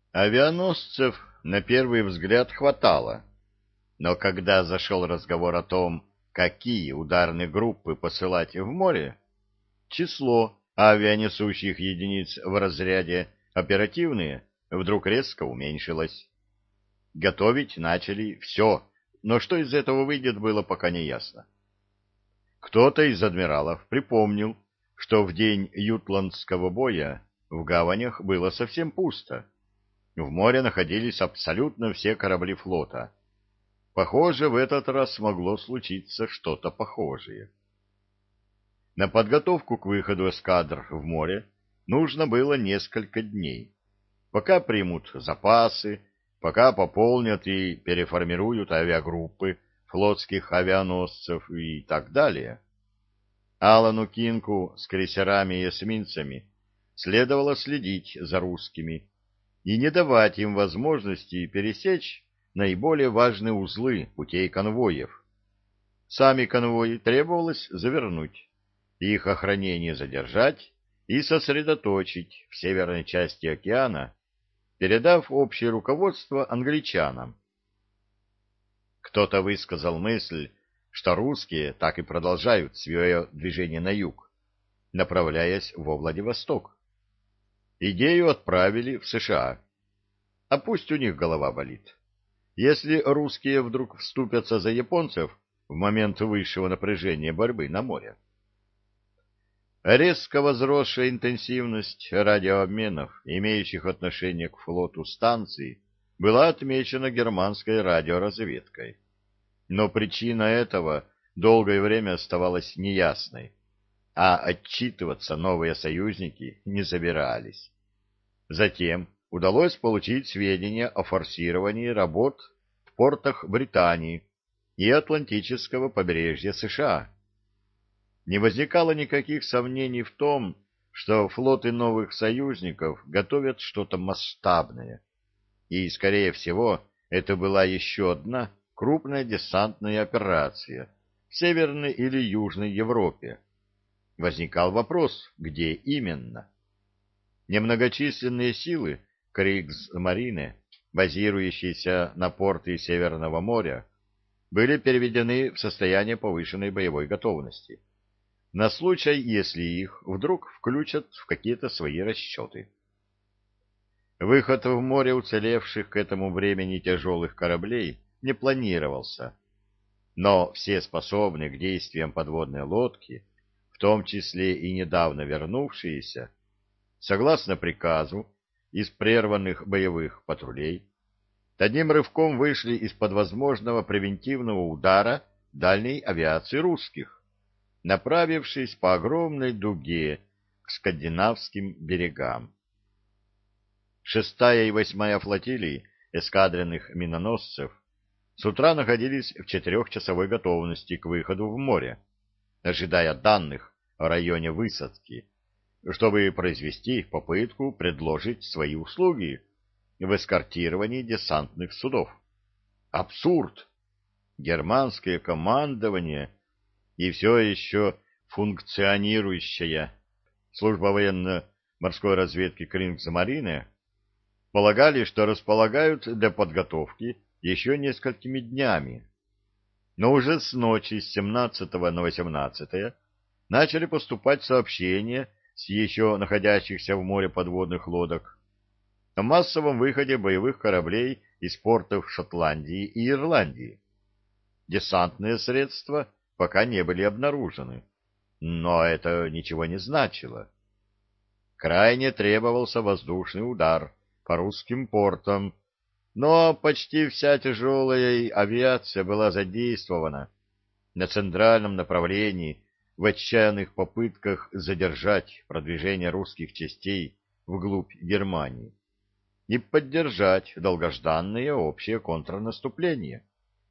Авианосцев на первый взгляд хватало, но когда зашел разговор о том, какие ударные группы посылать в море, число авианесущих единиц в разряде «оперативные» вдруг резко уменьшилось. Готовить начали все, но что из этого выйдет, было пока не ясно. Кто-то из адмиралов припомнил, что в день ютландского боя в гаванях было совсем пусто. В море находились абсолютно все корабли флота. Похоже, в этот раз могло случиться что-то похожее. На подготовку к выходу эскадр в море нужно было несколько дней. Пока примут запасы, пока пополнят и переформируют авиагруппы флотских авианосцев и так далее. Алану Кингу с крейсерами и эсминцами следовало следить за русскими и не давать им возможности пересечь наиболее важные узлы путей конвоев. Сами конвои требовалось завернуть, их охранение задержать и сосредоточить в северной части океана, передав общее руководство англичанам. Кто-то высказал мысль, что русские так и продолжают свое движение на юг, направляясь во Владивосток. Идею отправили в США. А пусть у них голова болит. Если русские вдруг вступятся за японцев в момент высшего напряжения борьбы на море. Резко возросшая интенсивность радиообменов, имеющих отношение к флоту станций, была отмечена германской радиоразведкой. Но причина этого долгое время оставалась неясной, а отчитываться новые союзники не собирались. Затем удалось получить сведения о форсировании работ в портах Британии и Атлантического побережья США. Не возникало никаких сомнений в том, что флоты новых союзников готовят что-то масштабное, и, скорее всего, это была еще одна крупная десантная операция в Северной или Южной Европе. Возникал вопрос, где именно. Немногочисленные силы Кригсмарине, базирующиеся на порты Северного моря, были переведены в состояние повышенной боевой готовности, на случай, если их вдруг включат в какие-то свои расчеты. Выход в море уцелевших к этому времени тяжелых кораблей не планировался, но все способные к действиям подводные лодки, в том числе и недавно вернувшиеся, согласно приказу из прерванных боевых патрулей, одним рывком вышли из-под возможного превентивного удара дальней авиации русских, направившись по огромной дуге к скандинавским берегам. 6-я и 8-я флотилии эскадренных миноносцев с утра находились в 4-часовой готовности к выходу в море, ожидая данных о районе высадки, чтобы произвести попытку предложить свои услуги в эскортировании десантных судов. Абсурд! Германское командование и все еще функционирующая служба военно-морской разведки Кригсмарине полагали, что располагают для подготовки еще несколькими днями. Но уже с ночи с 17 на 18 начали поступать сообщения с еще находящихся в море подводных лодок о массовом выходе боевых кораблей из портов Шотландии и Ирландии. Десантные средства пока не были обнаружены, но это ничего не значило. Крайне требовался воздушный удар по русским портам, но почти вся тяжелая авиация была задействована на центральном направлении в отчаянных попытках задержать продвижение русских частей вглубь Германии и поддержать долгожданное общее контрнаступление.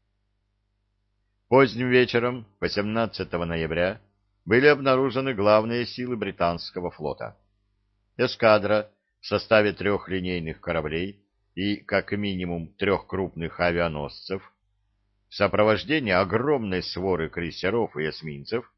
Поздним вечером 18 ноября были обнаружены главные силы британского флота. Эскадра в составе 3 линейных кораблей и как минимум 3 крупных авианосцев в сопровождении огромной своры крейсеров и эсминцев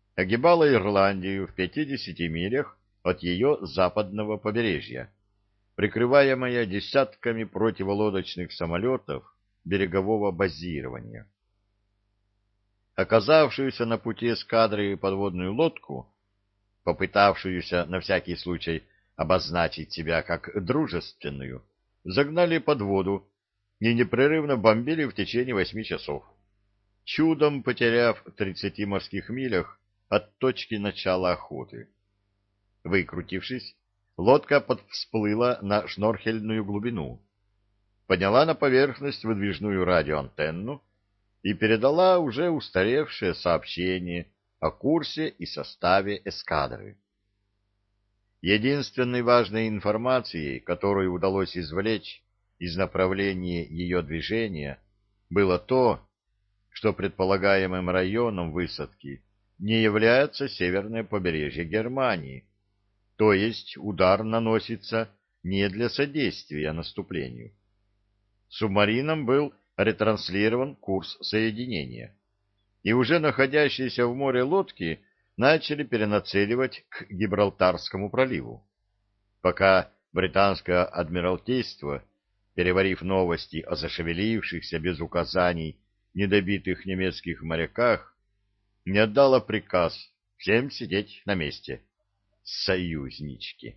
огибала Ирландию в 50 милях от ее западного побережья, прикрываемая десятками противолодочных самолетов берегового базирования. Оказавшуюся на пути эскадры подводную лодку, попытавшуюся на всякий случай обозначить себя как дружественную, загнали под воду и непрерывно бомбили в течение 8 часов, чудом потеряв в 30 морских милях от точки начала охоты. Выкрутившись, лодка подвсплыла на шнорхельную глубину, подняла на поверхность выдвижную радиоантенну и передала уже устаревшее сообщение о курсе и составе эскадры. Единственной важной информацией, которую удалось извлечь из направления ее движения, было то, что предполагаемым районом высадки не является северное побережье Германии, то есть удар наносится не для содействия наступлению. Субмаринам был ретранслирован курс соединения, и уже находящиеся в море лодки начали перенацеливать к Гибралтарскому проливу, пока британское адмиралтейство, переварив новости о зашевелившихся без указаний недобитых немецких моряках, не отдало приказ всем сидеть на месте. Союзнички.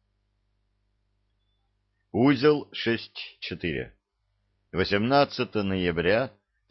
Узел 6.4. 18 ноября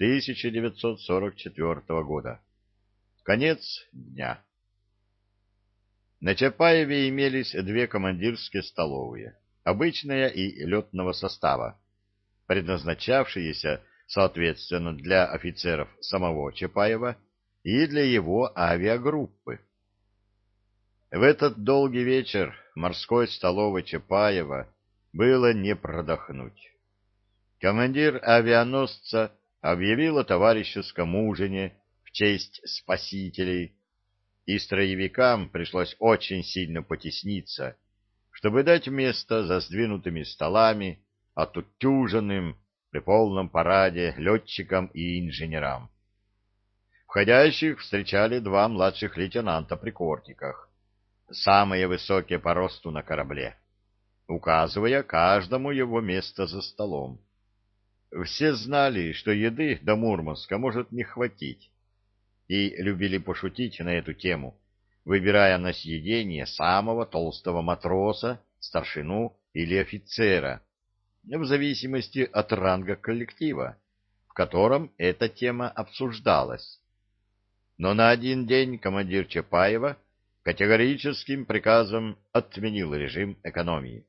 1944 года. Конец дня. На Чапаеве имелись две командирские столовые, обычная и летного состава, предназначавшиеся, соответственно, для офицеров самого Чапаева и для его авиагруппы. В этот долгий вечер морской столовой Чапаева было не продохнуть. Командир авианосца объявил о товарищеском ужине в честь спасителей, и строевикам пришлось очень сильно потесниться, чтобы дать место за сдвинутыми столами отутюженным при полном параде летчикам и инженерам. Входящих встречали два младших лейтенанта при кортиках, самые высокие по росту на корабле, указывая каждому его место за столом. Все знали, что еды до Мурманска может не хватить, и любили пошутить на эту тему, выбирая на съедение самого толстого матроса, старшину или офицера, в зависимости от ранга коллектива, в котором эта тема обсуждалась. Но на один день командир Чапаева категорическим приказом отменил режим экономии.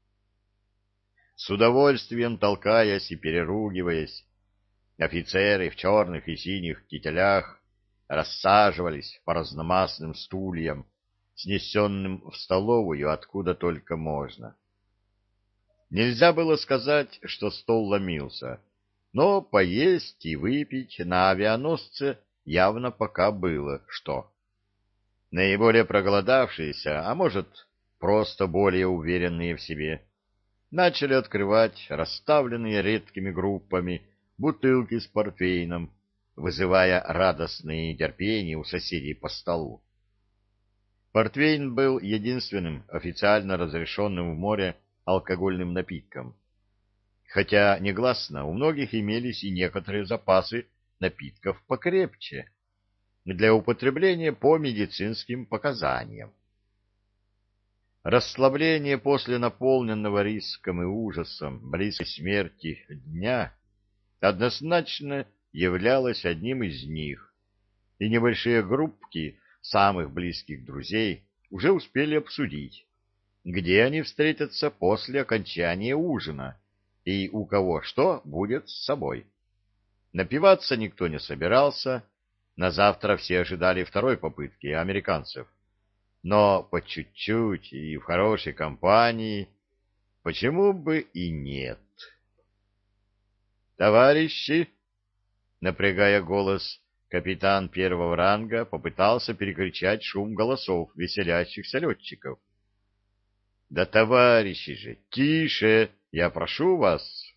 С удовольствием толкаясь и переругиваясь, офицеры в черных и синих кителях рассаживались по разномастным стульям, снесенным в столовую откуда только можно. Нельзя было сказать, что стол ломился, но поесть и выпить на авианосце явно пока было что. Наиболее проголодавшиеся, а может, просто более уверенные в себе, начали открывать расставленные редкими группами бутылки с портвейном, вызывая радостное нетерпение у соседей по столу. Портвейн был единственным официально разрешенным в море алкогольным напитком, хотя негласно у многих имелись и некоторые запасы напитков покрепче, для употребления по медицинским показаниям. Расслабление после наполненного риском и ужасом близкой смерти дня однозначно являлось одним из них, и небольшие группки самых близких друзей уже успели обсудить, где они встретятся после окончания ужина и у кого что будет с собой. Напиваться никто не собирался, на завтра все ожидали второй попытки американцев. Но по чуть-чуть и в хорошей компании, почему бы и нет? «Товарищи!» — напрягая голос, капитан первого ранга попытался перекричать шум голосов веселящихся летчиков. «Да, товарищи же, тише, я прошу вас!»